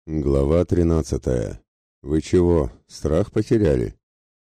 Глава 13. Вы чего, страх потеряли?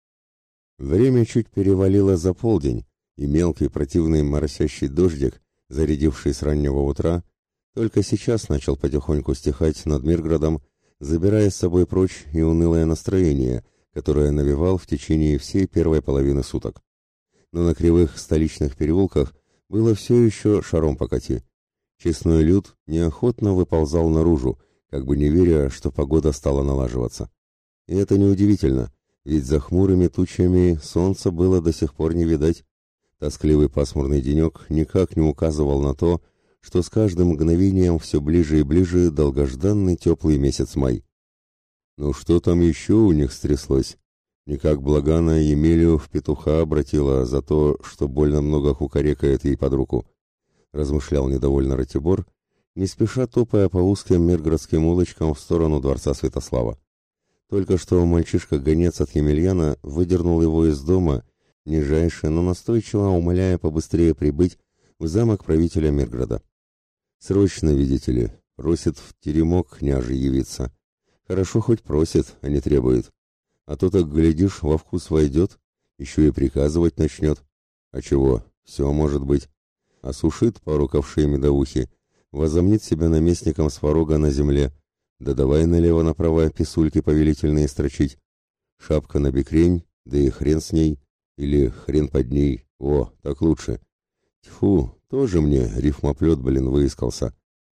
Время чуть перевалило за полдень, и мелкий противный моросящий дождик, зарядивший с раннего утра, только сейчас начал потихоньку стихать над Мирградом, забирая с собой прочь и унылое настроение, которое навевал в течение всей первой половины суток. Но на кривых столичных переулках было все еще шаром покати. Честной люд неохотно выползал наружу, как бы не веря, что погода стала налаживаться. И это неудивительно, ведь за хмурыми тучами солнца было до сих пор не видать. Тоскливый пасмурный денек никак не указывал на то, что с каждым мгновением все ближе и ближе долгожданный теплый месяц май. Ну что там еще у них стряслось? Никак Благана Емелю в петуха обратила за то, что больно много кукарекает ей под руку, размышлял недовольно Ратибор, не спеша топая по узким миргородским улочкам в сторону дворца Святослава. Только что мальчишка-гонец от Емельяна выдернул его из дома, нижайше, но настойчиво умоляя побыстрее прибыть в замок правителя Мирграда. Срочно, видите ли, просит в теремок княжий явиться. Хорошо хоть просит, а не требует. А то так, глядишь, во вкус войдет, еще и приказывать начнет. А чего, все может быть. Осушит пару ковшей медовухи, возомнит себя наместником Сварога на земле, да давай налево-направо писульки повелительные строчить. Шапка на бекрень, да и хрен с ней, или хрен под ней, о, так лучше. Тьфу, тоже мне рифмоплет, выискался.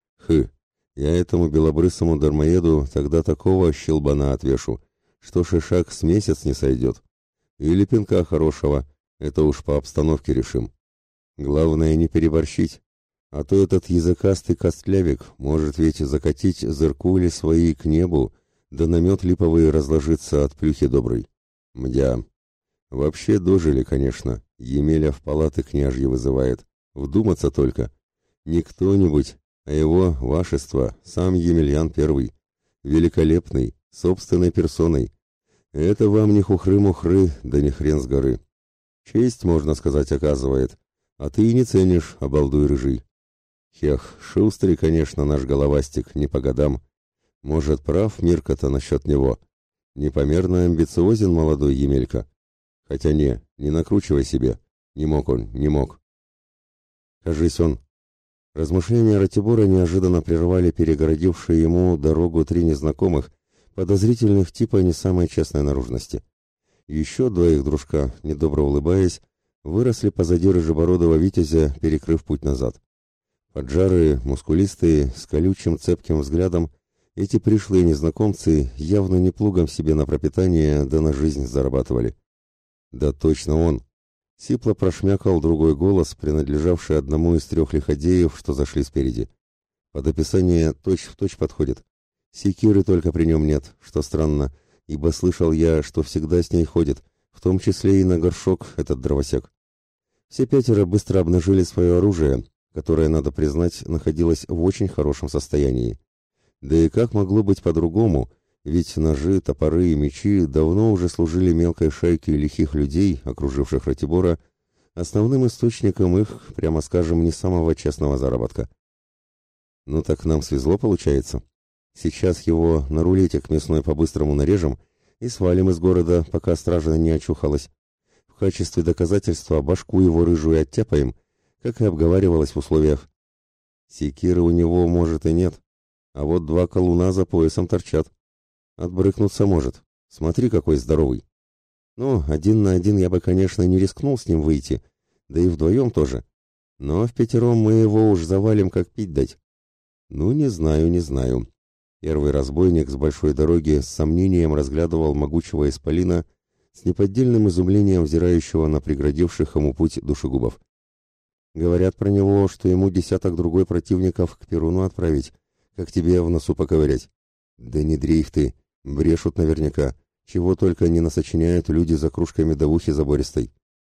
Я этому белобрысому дармоеду тогда такого щелбана отвешу, что шишак с месяц не сойдет. Или пинка хорошего, это уж по обстановке решим. Главное не переборщить. А то этот языкастый костлявик может ведь закатить зыркули свои к небу, да намет липовый разложится от плюхи доброй. Мдя. Вообще дожили, конечно. Емеля в палаты княжьи вызывает. Вдуматься только. Не кто-нибудь, а его вашество, сам Емельян Первый. Великолепный, собственной персоной. Это вам не хухры-мухры, да не хрен с горы. Честь, можно сказать, оказывает. А ты и не ценишь, обалдуй рыжий. Хех, шустрый, конечно, наш головастик, не по годам. Может, прав Мирка-то насчет него. Непомерно амбициозен молодой Емелька. Хотя не накручивай себе. Не мог он, не мог. Кажись он. Размышления Ратибора неожиданно прервали перегородившие ему дорогу три незнакомых, подозрительных типа не самой честной наружности. Еще два их дружка, недобро улыбаясь, выросли позади рыжебородого витязя, перекрыв путь назад. Поджарые, мускулистые, с колючим цепким взглядом, эти пришлые незнакомцы явно не плугом себе на пропитание да на жизнь зарабатывали. Да точно он. Сипло прошмякал другой голос, принадлежавший одному из трех лиходеев, что зашли спереди. Под описание точь-в-точь подходит. Секиры только при нем нет, что странно, ибо слышал я, что всегда с ней ходит, в том числе и на горшок этот дровосек. Все пятеро быстро обнажили свое оружие, которое, надо признать, находилось в очень хорошем состоянии. Да и как могло быть по-другому, ведь ножи, топоры и мечи давно уже служили мелкой шайке лихих людей, окруживших Ратибора, основным источником их, прямо скажем, не самого честного заработка. Ну так нам свезло, получается. Сейчас его на рулетик мясной по-быстрому нарежем и свалим из города, пока стража не очухалась. В качестве доказательства башку его рыжую оттяпаем, как и обговаривалось в условиях. Секиры у него, может, и нет, а вот два колуна за поясом торчат. Отбрыкнуться может. Смотри, какой здоровый. Ну, один на один я бы, конечно, не рискнул с ним выйти, да и вдвоем тоже. Но впятером мы его уж завалим, как пить дать. Ну, не знаю. Первый разбойник с большой дороги с сомнением разглядывал могучего исполина, с неподдельным изумлением взирающего на преградивших ему путь душегубов. Говорят про него, что ему десяток другой противников к Перуну отправить, как тебе в носу поковырять. Да не дрейф ты, брешут наверняка, чего только не насочиняют люди за кружкой медовухи забористой.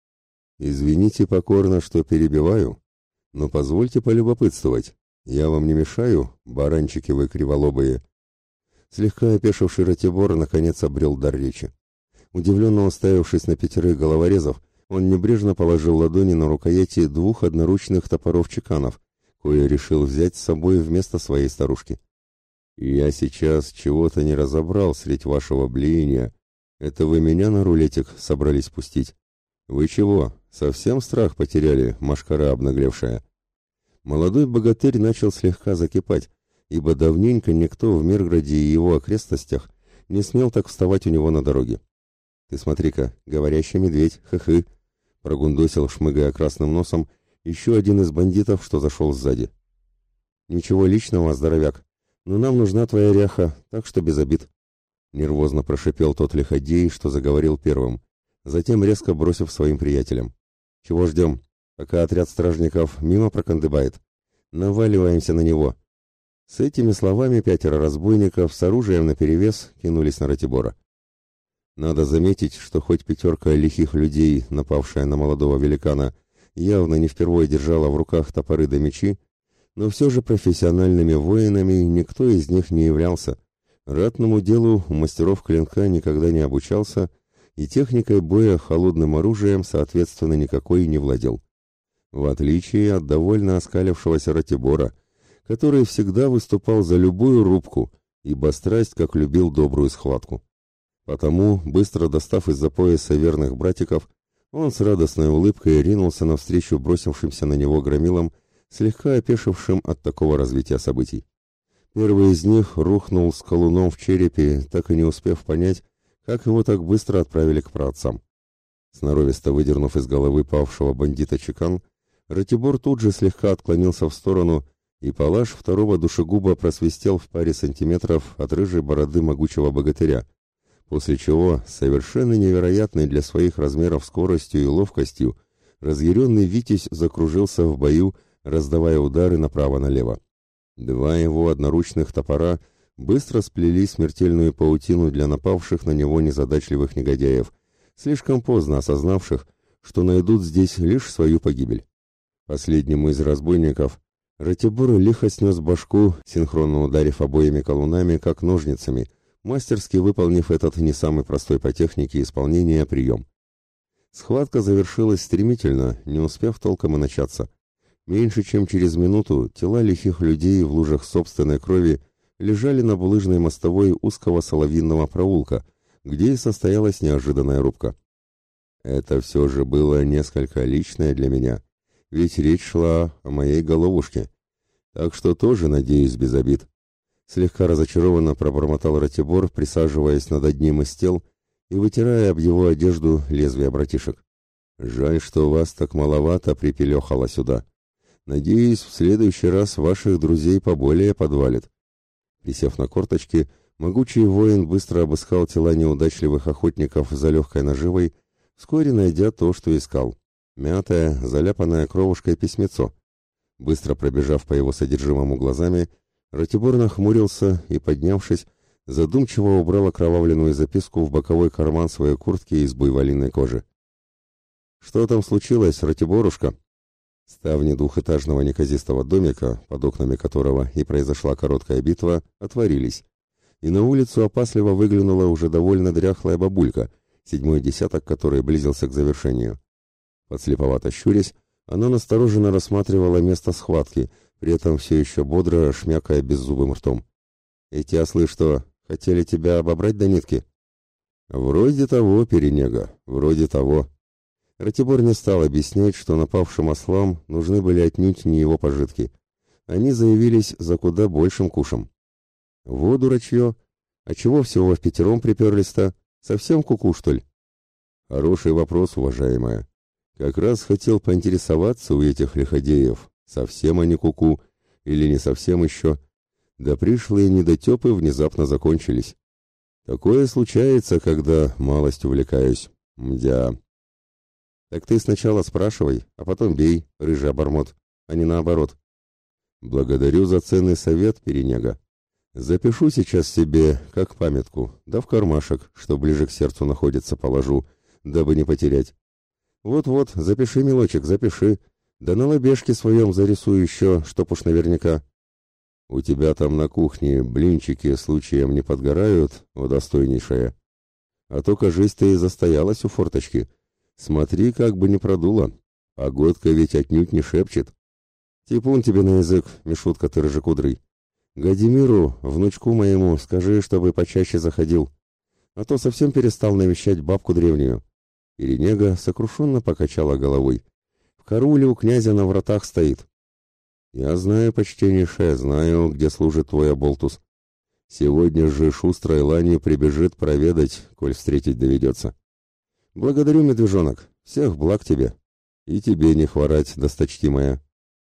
Извините покорно, что перебиваю, но позвольте полюбопытствовать. Я вам не мешаю, баранчики вы криволобые? Слегка опешивший Ратибор наконец обрел дар речи. Удивленно уставившись на пятерых головорезов, он небрежно положил ладони на рукояти двух одноручных топоров-чеканов, кое решил взять с собой вместо своей старушки. Я сейчас чего-то не разобрал средь вашего блеяния. Это вы меня на рулетик собрались пустить? Вы чего, совсем страх потеряли, машкара обнаглевшая?» Молодой богатырь начал слегка закипать, ибо давненько никто в Мирграде и его окрестностях не смел так вставать у него на дороге. «Ты смотри-ка, говорящий медведь, хы-хы!» — прогундосил, шмыгая красным носом, еще один из бандитов, что зашел сзади. «Ничего личного, здоровяк, но нам нужна твоя ряха, так что без обид». Нервозно прошипел тот лиходей, что заговорил первым, затем резко бросив своим приятелям: «Чего ждем, пока отряд стражников мимо прокандыбает? Наваливаемся на него!» С этими словами 5 разбойников с оружием наперевес кинулись на Ратибора. Надо заметить, что хоть 5 лихих людей, напавшая на молодого великана, явно не впервые держала в руках топоры да мечи, но все же профессиональными воинами никто из них не являлся. Ратному делу у мастеров клинка никогда не обучался, и техникой боя холодным оружием, соответственно, никакой не владел. В отличие от довольно оскалившегося Ратибора, который всегда выступал за любую рубку, ибо страсть как любил добрую схватку. Потому, быстро достав из-за пояса верных братиков, он с радостной улыбкой ринулся навстречу бросившимся на него громилам, слегка опешившим от такого развития событий. Первый из них рухнул с колуном в черепе, так и не успев понять, как его так быстро отправили к праотцам. Сноровисто выдернув из головы павшего бандита чекан, Ратибор тут же слегка отклонился в сторону, и палаш второго душегуба просвистел в паре сантиметров от рыжей бороды могучего богатыря, после чего, совершенно невероятный для своих размеров скоростью и ловкостью, разъяренный Витязь закружился в бою, раздавая удары направо-налево. 2 его одноручных топора быстро сплели смертельную паутину для напавших на него незадачливых негодяев, слишком поздно осознавших, что найдут здесь лишь свою погибель. Последнему из разбойников Ратибор лихо снес башку, синхронно ударив обоими колунами, как ножницами, мастерски выполнив этот не самый простой по технике исполнения прием. Схватка завершилась стремительно, не успев толком и начаться. Меньше чем через минуту тела лихих людей в лужах собственной крови лежали на булыжной мостовой узкого соловьиного проулка, где и состоялась неожиданная рубка. Это все же было несколько личное для меня, ведь речь шла о моей головушке, так что тоже, надеюсь, без обид. Слегка разочарованно пробормотал Ратибор, присаживаясь над одним из тел и вытирая об его одежду лезвия братишек. «Жаль, что вас так маловато припелехало сюда. Надеюсь, в следующий раз ваших друзей поболее подвалит». Присев на корточки, могучий воин быстро обыскал тела неудачливых охотников за легкой наживой, вскоре найдя то, что искал — мятое, заляпанное кровушкой письмецо. Быстро пробежав по его содержимому глазами, Ратибор нахмурился и, поднявшись, задумчиво убрал окровавленную записку в боковой карман своей куртки из буйволиной кожи. «Что там случилось, Ратиборушка?» Ставни двухэтажного неказистого домика, под окнами которого и произошла короткая битва, отворились, и на улицу опасливо выглянула уже довольно дряхлая бабулька, 7-й десяток которой близился к завершению. Подслеповато щурясь, она настороженно рассматривала место схватки, при этом все еще бодро шмякая беззубым ртом. «Эти ослы что, хотели тебя обобрать до нитки?» «Вроде того, перенега, вроде того». Ратибор не стал объяснять, что напавшим ослам нужны были отнюдь не его пожитки. Они заявились за куда большим кушем. «Во, дурачье! А чего всего в 5 приперлись-то? Совсем куку, что ли?» «Хороший вопрос, уважаемая. Как раз хотел поинтересоваться у этих лиходеев, совсем они куку или не совсем еще. Да пришлые недотепы внезапно закончились. Такое случается, когда малость увлекаюсь. Мдя». «Так ты сначала спрашивай, а потом бей, рыжий обормот, а не наоборот». «Благодарю за ценный совет, перенега. Запишу сейчас себе, как памятку, да в кармашек, что ближе к сердцу находится, положу, дабы не потерять. Вот-вот, запиши, милочек, запиши, да на лобешке своем зарисую еще, чтоб уж наверняка. У тебя там на кухне блинчики случаем не подгорают, о достойнейшая? А то, кажись, ты и застоялась у форточки. Смотри, как бы не продуло. Погодка ведь отнюдь не шепчет. Типун тебе на язык, Мишутка ты рыжекудрый. Гадимиру, внучку моему, скажи, чтобы почаще заходил, а то совсем перестал навещать бабку древнюю». Перенега сокрушенно покачала головой. «В карауле у князя на вратах стоит». «Я знаю, почтеннейшая, знаю, где служит твой оболтус. Сегодня же шустрой ланью прибежит проведать, коль встретить доведется. Благодарю, медвежонок, всех благ тебе. И тебе не хворать, досточтимая».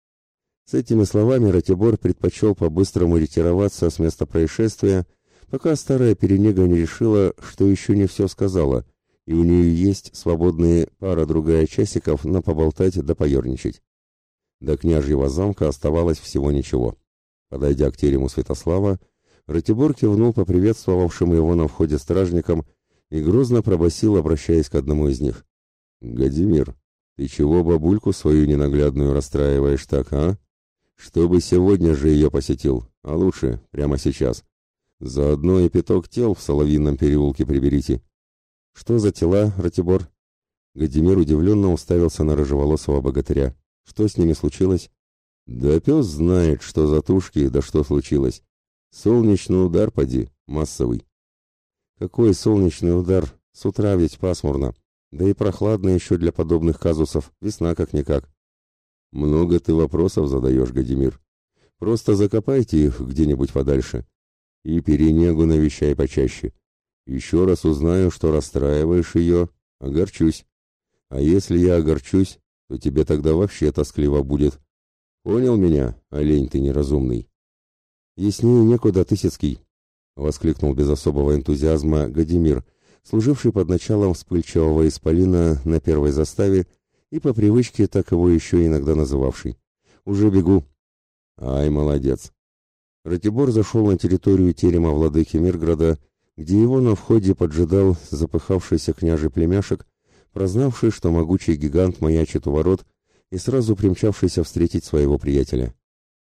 С этими словами Ратибор предпочел по-быстрому ретироваться с места происшествия, пока старая Перенега не решила, что еще не все сказала, и у нее есть свободные пара-другая часиков на поболтать да поерничать. До княжьего замка оставалось всего ничего. Подойдя к терему Святослава, Ратибор кивнул поприветствовавшим его на входе стражникам и грозно пробасил, обращаясь к одному из них: «Гадимир, ты чего бабульку свою ненаглядную расстраиваешь так, а? Чтобы сегодня же ее посетил, а лучше прямо сейчас. Заодно и пяток тел в Соловьином переулке приберите». «Что за тела, Ратибор?» Гадимир удивленно уставился на рыжеволосого богатыря. «Что с ними случилось?» «Да пес знает, что за тушки, да что случилось. Солнечный удар, поди, массовый». «Какой солнечный удар? С утра ведь пасмурно. Да и прохладно еще для подобных казусов, весна как-никак». «Много ты вопросов задаешь, Гадимир. Просто закопайте их где-нибудь подальше. И Перенегу навещай почаще. Еще раз узнаю, что расстраиваешь ее, огорчусь. А если я огорчусь, то тебе тогда вообще тоскливо будет. Понял меня, олень ты неразумный?» «Яснее некуда, Тысяцкий», — воскликнул без особого энтузиазма Гадимир, служивший под началом вспыльчивого исполина на первой заставе и по привычке так его еще иногда называвший. «Уже бегу». «Ай, молодец». Ратибор зашел на территорию терема владыки Мирграда, где его на входе поджидал запыхавшийся княжий племяшек, прознавший, что могучий гигант маячит у ворот, и сразу примчавшийся встретить своего приятеля.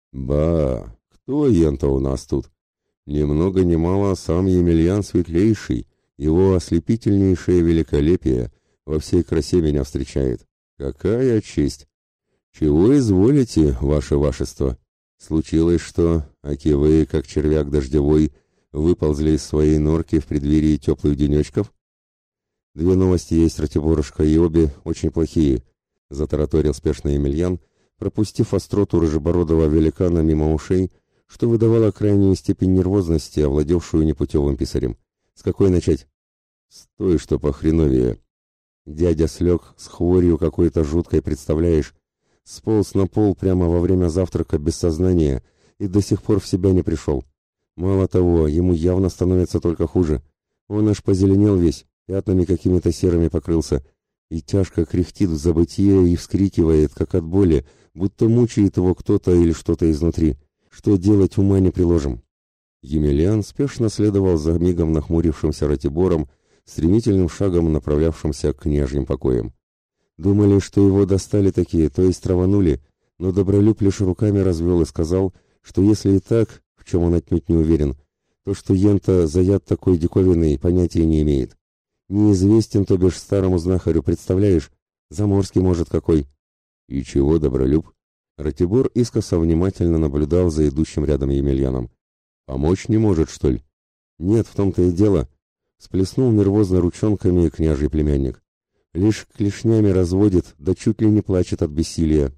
«Ба, кто ента у нас тут? Ни много ни мало сам Емельян Светлейший, его ослепительнейшее великолепие во всей красе меня встречает. Какая честь! Чего изволите, ваше вашество? Случилось что, аки вы, как червяк дождевой, выползли из своей норки в преддверии теплых денечков?» «Две новости есть, Ратиборушка, и обе очень плохие», — затараторил спешно Емельян, пропустив остроту рыжебородого великана мимо ушей, что выдавало крайнюю степень нервозности, овладевшую непутевым писарем. «С какой начать?» «С той, что похреновее. Дядя слег с хворью какой-то жуткой, представляешь? Сполз на пол прямо во время завтрака без сознания и до сих пор в себя не пришел. Мало того, ему явно становится только хуже. Он аж позеленел весь, пятнами какими-то серыми покрылся, и тяжко кряхтит в забытье и вскрикивает, как от боли, будто мучает его кто-то или что-то изнутри. Что делать, ума не приложим». Емельян спешно следовал за мигом нахмурившимся Ратибором, стремительным шагом направлявшимся к княжьим покоям. Думали, что его достали такие, то есть траванули, но Добролюб лишь руками развел и сказал, что если и так, в чем он отнюдь не уверен, то что ента за яд такой диковинный понятия не имеет. Неизвестен, то бишь, старому знахарю, представляешь? Заморский, может, какой. «И чего, Добролюб?» Ратибор искоса внимательно наблюдал за идущим рядом Емельяном. «Помочь не может, что ли?» «Нет, в том-то и дело», — сплеснул нервозно ручонками княжий племянник. «Лишь клешнями разводит, да чуть ли не плачет от бессилия».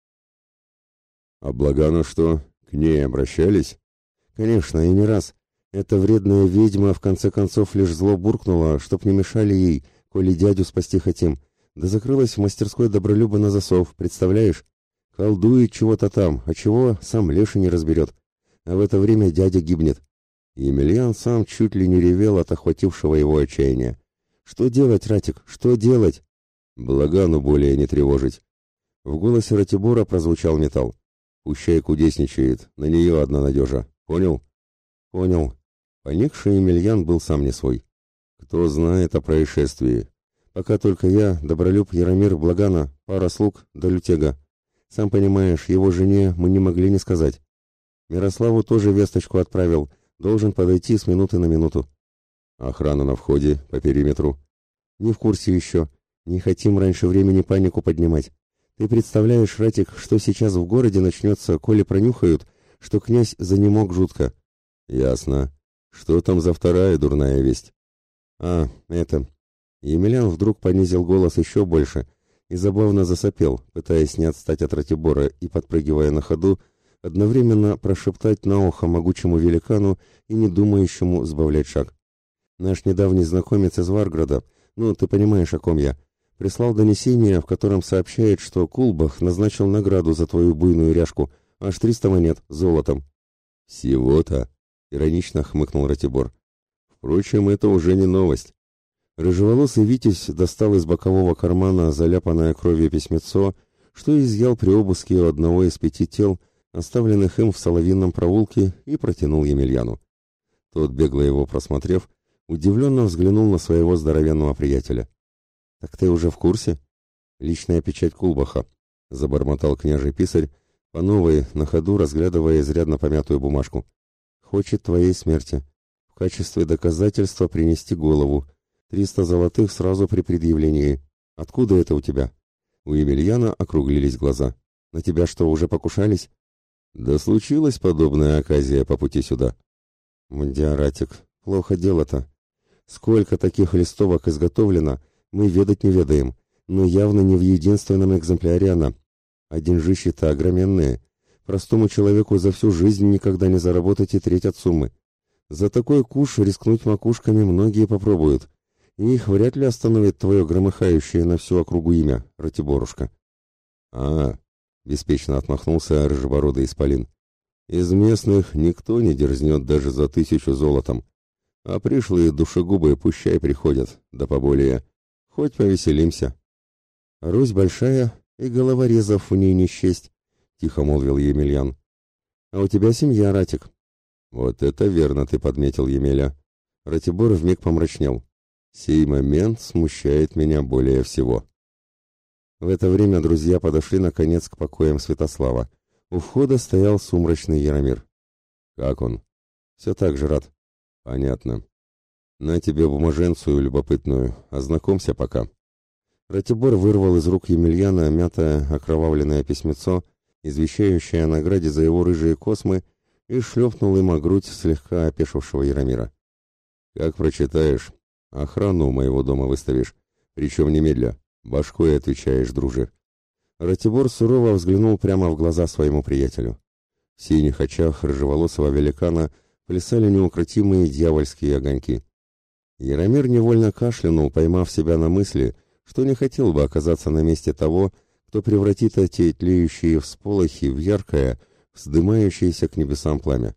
«А Благану что, к ней обращались?» «Конечно, и не раз. Эта вредная ведьма в конце концов лишь зло буркнула, чтоб не мешали ей, коли дядю спасти хотим. Да закрылась в мастерской Добролюба на засов, представляешь? Колдует чего-то там, а чего сам Леша не разберет. А в это время дядя гибнет». Емельян сам чуть ли не ревел от охватившего его отчаяния. «Что делать, Ратик, что делать?» «Благану более не тревожить». В голосе Ратибора прозвучал металл. «Пущай кудесничает, на нее одна надежа. Понял?» «Понял». Поникший Емельян был сам не свой. «Кто знает о происшествии? Пока только я, Добролюб, Яромир, Благана, пара слуг да Лютега. Сам понимаешь, его жене мы не могли не сказать. Мирославу тоже весточку отправил, должен подойти с минуты на минуту». «Охрана на входе, по периметру?» «Не в курсе еще. Не хотим раньше времени панику поднимать. Ты представляешь, Ратик, что сейчас в городе начнется, коли пронюхают, что князь занемог жутко. Ясно. Что там за вторая дурная весть? Это... Емельян вдруг понизил голос еще больше и забавно засопел, пытаясь не отстать от Ратибора и, подпрыгивая на ходу, одновременно прошептать на ухо могучему великану и не думающему сбавлять шаг. Наш недавний знакомец из Варграда, ты понимаешь, о ком я, прислал донесение, в котором сообщает, что Кулбах назначил награду за твою буйную ряжку, аж 300 монет золотом. Всего-то, иронично хмыкнул Ратибор. Впрочем, это уже не новость. Рыжеволосый Витязь достал из бокового кармана заляпанное кровью письмецо, что изъял при обыске у одного из 5 тел, оставленных им в Соловинном проулке, и протянул Емельяну. Тот, бегло его просмотрев, удивленно взглянул на своего здоровенного приятеля. «Так ты уже в курсе?» «Личная печать Кулбаха», — забормотал княжий писарь, по новой, на ходу разглядывая изрядно помятую бумажку. «Хочет твоей смерти. В качестве доказательства принести голову. 300 золотых сразу при предъявлении. Откуда это у тебя?» У Емельяна округлились глаза. «На тебя что, уже покушались?» «Да случилась подобная оказия по пути сюда». «Мдиаратик, плохо дело-то. Сколько таких листовок изготовлено, мы ведать не ведаем, но явно не в единственном экземпляре она. А деньжищи-то огроменные. Простому человеку за всю жизнь никогда не заработать и треть от суммы. За такой куш рискнуть макушками многие попробуют, и их вряд ли остановит твое громыхающее на всю округу имя, Ратиборушка». Беспечно отмахнулся рыжебородый исполин. «Из местных никто не дерзнет даже за 1000 золотом. А пришлые душегубы пущай приходят, да поболее. Хоть повеселимся». «Русь большая, и головорезов в ней не счесть», — тихо молвил Емельян. «А у тебя семья, Ратик». «Вот это верно ты подметил, Емеля». Ратибор вмиг помрачнел. «Сей момент смущает меня более всего». В это время друзья подошли наконец к покоям Святослава. У входа стоял сумрачный Яромир. «Как он?» «Все так же, рад». «Понятно. На тебе бумаженцию любопытную. Ознакомься пока». Ратибор вырвал из рук Емельяна мятое окровавленное письмецо, извещающее о награде за его рыжие космы, и шлепнул им о грудь слегка опешившего Яромира. «Как прочитаешь, охрану у моего дома выставишь, причем немедля. Башкой отвечаешь, друже». Ратибор сурово взглянул прямо в глаза своему приятелю. В синих очах рыжеволосого великана плясали неукротимые дьявольские огоньки. Яромир невольно кашлянул, поймав себя на мысли, что не хотел бы оказаться на месте того, кто превратит эти тлеющие всполохи в яркое, вздымающееся к небесам пламя.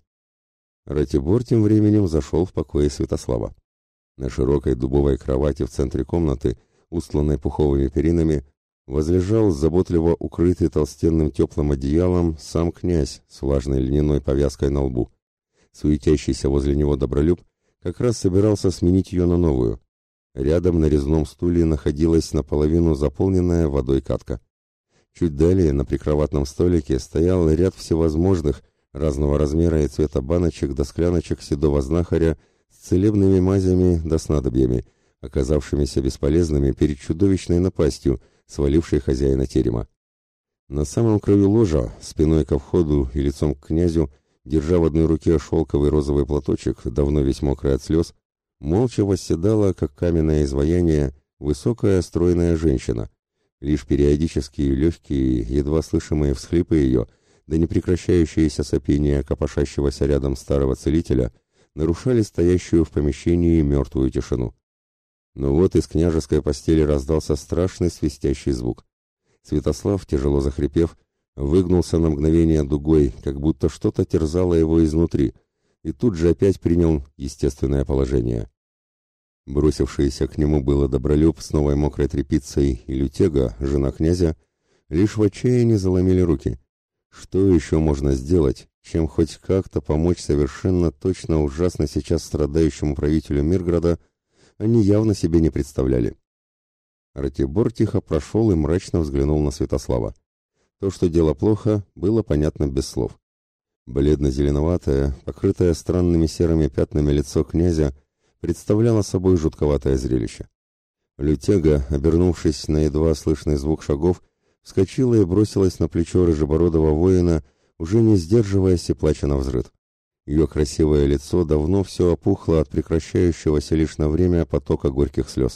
Ратибор тем временем зашел в покои Святослава. На широкой дубовой кровати в центре комнаты, устланной пуховыми перинами, возлежал заботливо укрытый толстенным теплым одеялом сам князь с влажной льняной повязкой на лбу. Суетящийся возле него Добролюб как раз собирался сменить ее на новую. Рядом на резном стуле находилась наполовину заполненная водой катка. Чуть далее на прикроватном столике стоял ряд всевозможных, разного размера и цвета баночек да скляночек седого знахаря с целебными мазями да снадобьями, оказавшимися бесполезными перед чудовищной напастью, свалившей хозяина терема. На самом краю ложа, спиной ко входу и лицом к князю, держа в одной руке шелковый розовый платочек, давно весь мокрый от слез, молча восседала, как каменное изваяние, высокая стройная женщина. Лишь периодические легкие, едва слышимые всхлипы ее, да непрекращающееся сопение копошащегося рядом старого целителя, нарушали стоящую в помещении мертвую тишину. Но вот из княжеской постели раздался страшный свистящий звук. Святослав, тяжело захрипев, выгнулся на мгновение дугой, как будто что-то терзало его изнутри, и тут же опять принял естественное положение. Бросившиеся к нему было Добролюб с новой мокрой тряпицей и Лютега, жена князя, лишь в отчаянии заломили руки. Что еще можно сделать, чем хоть как-то помочь совершенно точно ужасно сейчас страдающему правителю Мирграда, они явно себе не представляли. Ратибор тихо прошел и мрачно взглянул на Святослава. То, что дело плохо, было понятно без слов. Бледно-зеленоватое, покрытое странными серыми пятнами лицо князя представляло собой жутковатое зрелище. Лютега, обернувшись на едва слышный звук шагов, вскочила и бросилась на плечо рыжебородого воина, уже не сдерживаясь и плача навзрыд. Ее красивое лицо давно все опухло от прекращающегося лишь на время потока горьких слез.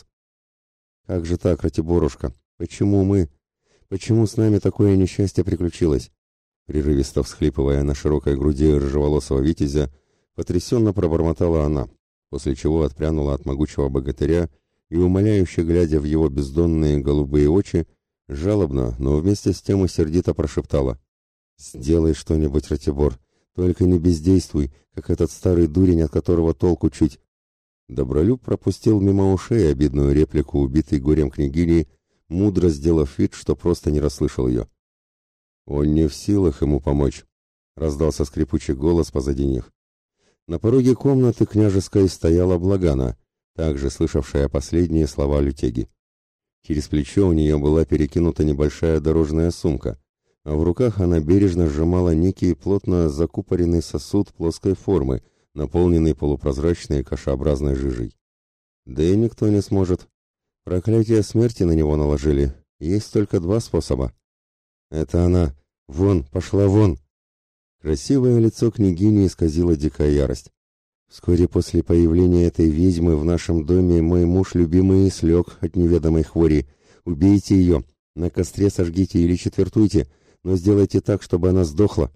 «Как же так, Ратиборушка? Почему мы? Почему с нами такое несчастье приключилось?» Прерывисто всхлипывая на широкой груди рыжеволосого витязя, потрясенно пробормотала она, после чего отпрянула от могучего богатыря и, умоляюще глядя в его бездонные голубые очи, жалобно, но вместе с тем и сердито прошептала: «Сделай что-нибудь, Ратибор, только не бездействуй, как этот старый дурень, от которого толку чуть». Добролюб пропустил мимо ушей обидную реплику убитой горем княгини, мудро сделав вид, что просто не расслышал ее. «Он не в силах ему помочь», — раздался скрипучий голос позади них. На пороге комнаты княжеской стояла Благана, также слышавшая последние слова лютеги. Через плечо у нее была перекинута небольшая дорожная сумка, а в руках она бережно сжимала некий плотно закупоренный сосуд плоской формы, наполненный полупрозрачной кашеобразной жижей. Да и никто не сможет. Проклятие смерти на него наложили. Есть только два способа. «Это она! Вон! Пошла вон!» Красивое лицо княгини исказило дикая ярость. «Вскоре после появления этой ведьмы в нашем доме мой муж любимый слег от неведомой хвори. Убейте ее, на костре сожгите или четвертуйте, но сделайте так, чтобы она сдохла».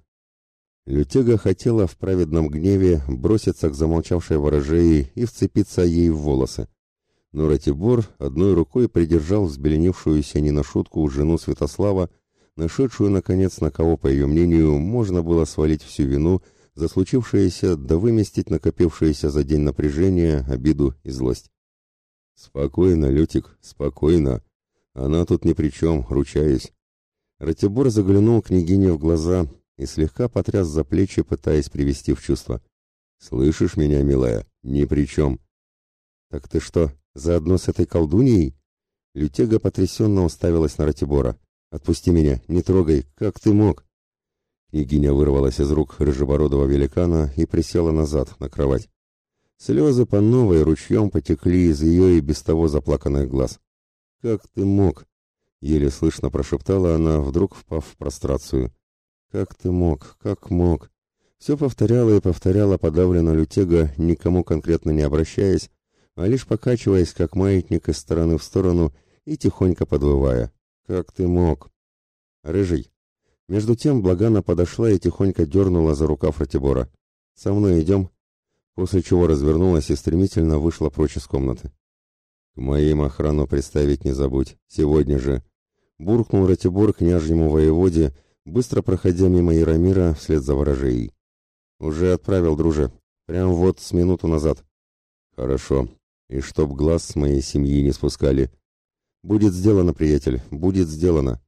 Лютега хотела в праведном гневе броситься к замолчавшей ворожее и вцепиться ей в волосы. Но Ратибор одной рукой придержал взбеленившуюся не на шутку жену Святослава, нашедшую, наконец, на кого, по ее мнению, можно было свалить всю вину за случившееся, да выместить накопившееся за день напряжение, обиду и злость. «Спокойно, Лютик, спокойно. Она тут ни при чем, ручаюсь». Ратибор заглянул княгине в глаза и слегка потряс за плечи, пытаясь привести в чувство. «Слышишь меня, милая? Ни при чем». «Так ты что, заодно с этой колдуньей?» Лютега потрясенно уставилась на Ратибора. «Отпусти меня, не трогай, как ты мог?» Княгиня вырвалась из рук рыжебородого великана и присела назад, на кровать. Слезы по новой ручьем потекли из ее и без того заплаканных глаз. «Как ты мог?» — еле слышно прошептала она, вдруг впав в прострацию. «Как ты мог? Как мог?» Все повторяла и повторяла подавленно Лютега, никому конкретно не обращаясь, а лишь покачиваясь, как маятник из стороны в сторону и тихонько подвывая. «Как ты мог?» «Рыжий». Между тем Благана подошла и тихонько дернула за рукав Ратибора. «Со мной идем?» После чего развернулась и стремительно вышла прочь из комнаты. «К моим охрану представить не забудь. Сегодня же!» Буркнул Ратибор княжьему воеводе, быстро проходя мимо Яромира вслед за ворожеей. «Уже отправил, друже. Прям вот с минуту назад». «Хорошо. И чтоб глаз с моей семьи не спускали». «Будет сделано, приятель, будет сделано».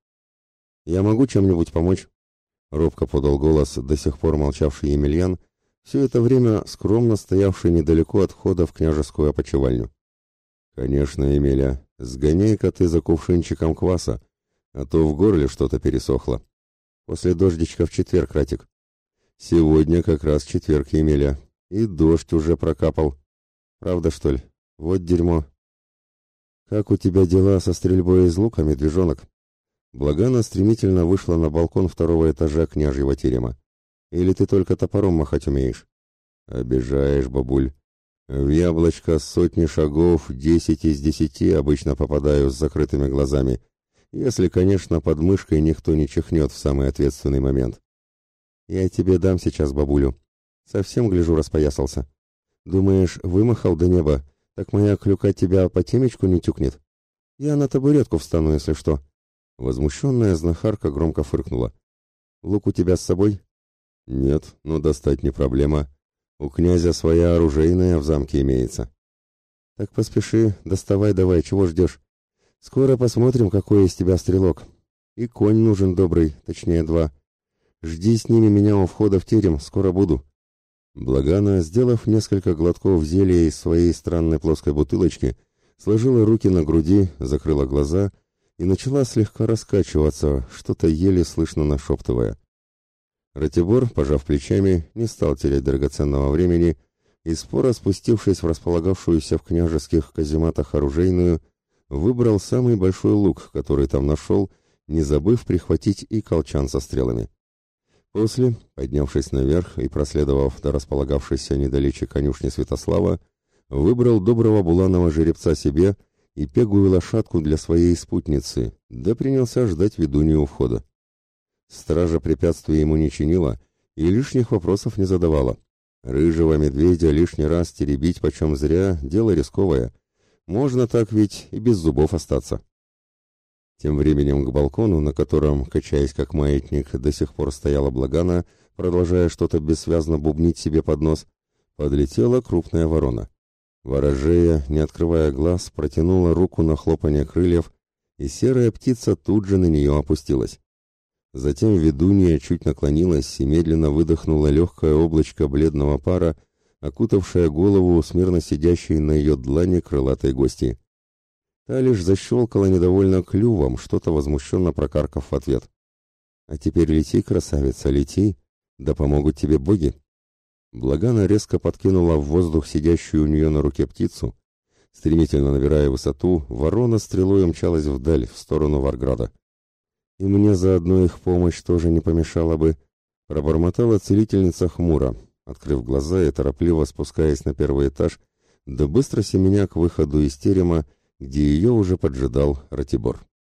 «Я могу чем-нибудь помочь?» Робко подал голос до сих пор молчавший Емельян, все это время скромно стоявший недалеко от входа в княжескую опочивальню. «Конечно, Емеля, сгоняй-ка ты за кувшинчиком кваса, а то в горле что-то пересохло. После дождичка в четверг, Ратик». «Сегодня как раз четверг, Емеля, и дождь уже прокапал. Правда, что ли? Вот дерьмо». «Как у тебя дела со стрельбой из лука, медвежонок?» Благана стремительно вышла на балкон второго этажа княжьего терема. «Или ты только топором махать умеешь?» «Обижаешь, бабуль. В яблочко с сотни шагов 10 из 10 обычно попадаю с закрытыми глазами, если, конечно, под мышкой никто не чихнет в самый ответственный момент». «Я тебе дам сейчас, бабулю. Совсем, гляжу, распоясался. Думаешь, вымахал до неба, так моя клюка тебя по темечку не тюкнет? Я на табуретку встану, если что». Возмущенная знахарка громко фыркнула. «Лук у тебя с собой?» «Нет, но достать не проблема. У князя своя оружейная в замке имеется». «Так поспеши, доставай давай, чего ждешь? Скоро посмотрим, какой из тебя стрелок. И конь нужен добрый, точнее 2. Жди с ними меня у входа в терем, скоро буду». Благана, сделав несколько глотков зелья из своей странной плоской бутылочки, сложила руки на груди, закрыла глаза и начала слегка раскачиваться, что-то еле слышно нашептывая. Ратибор, пожав плечами, не стал терять драгоценного времени и, споро спустившись в располагавшуюся в княжеских казематах оружейную, выбрал самый большой лук, который там нашел, не забыв прихватить и колчан со стрелами. После, поднявшись наверх и проследовав до располагавшейся недалече конюшни Святослава, выбрал доброго буланого жеребца себе и пегую лошадку для своей спутницы, да принялся ждать ведунью у входа. Стража препятствий ему не чинила и лишних вопросов не задавала. Рыжего медведя лишний раз теребить почем зря — дело рисковое. Можно так ведь и без зубов остаться. Тем временем к балкону, на котором, качаясь как маятник, до сих пор стояла Благана, продолжая что-то бессвязно бубнить себе под нос, подлетела крупная ворона. Ворожея, не открывая глаз, протянула руку на хлопанье крыльев, и серая птица тут же на нее опустилась. Затем ведунья чуть наклонилась и медленно выдохнула легкое облачко бледного пара, окутавшее голову смирно сидящей на ее длани крылатой гости. Та лишь защелкала недовольно клювом, что-то возмущенно прокаркав в ответ. «А теперь лети, красавица, лети, да помогут тебе боги!» Благана резко подкинула в воздух сидящую у нее на руке птицу. Стремительно набирая высоту, ворона стрелой умчалась вдаль, в сторону Варграда. «И мне заодно их помощь тоже не помешала бы», — пробормотала целительница хмуро, открыв глаза и торопливо спускаясь на первый этаж, да быстро семеня к выходу из терема, где ее уже поджидал Ратибор.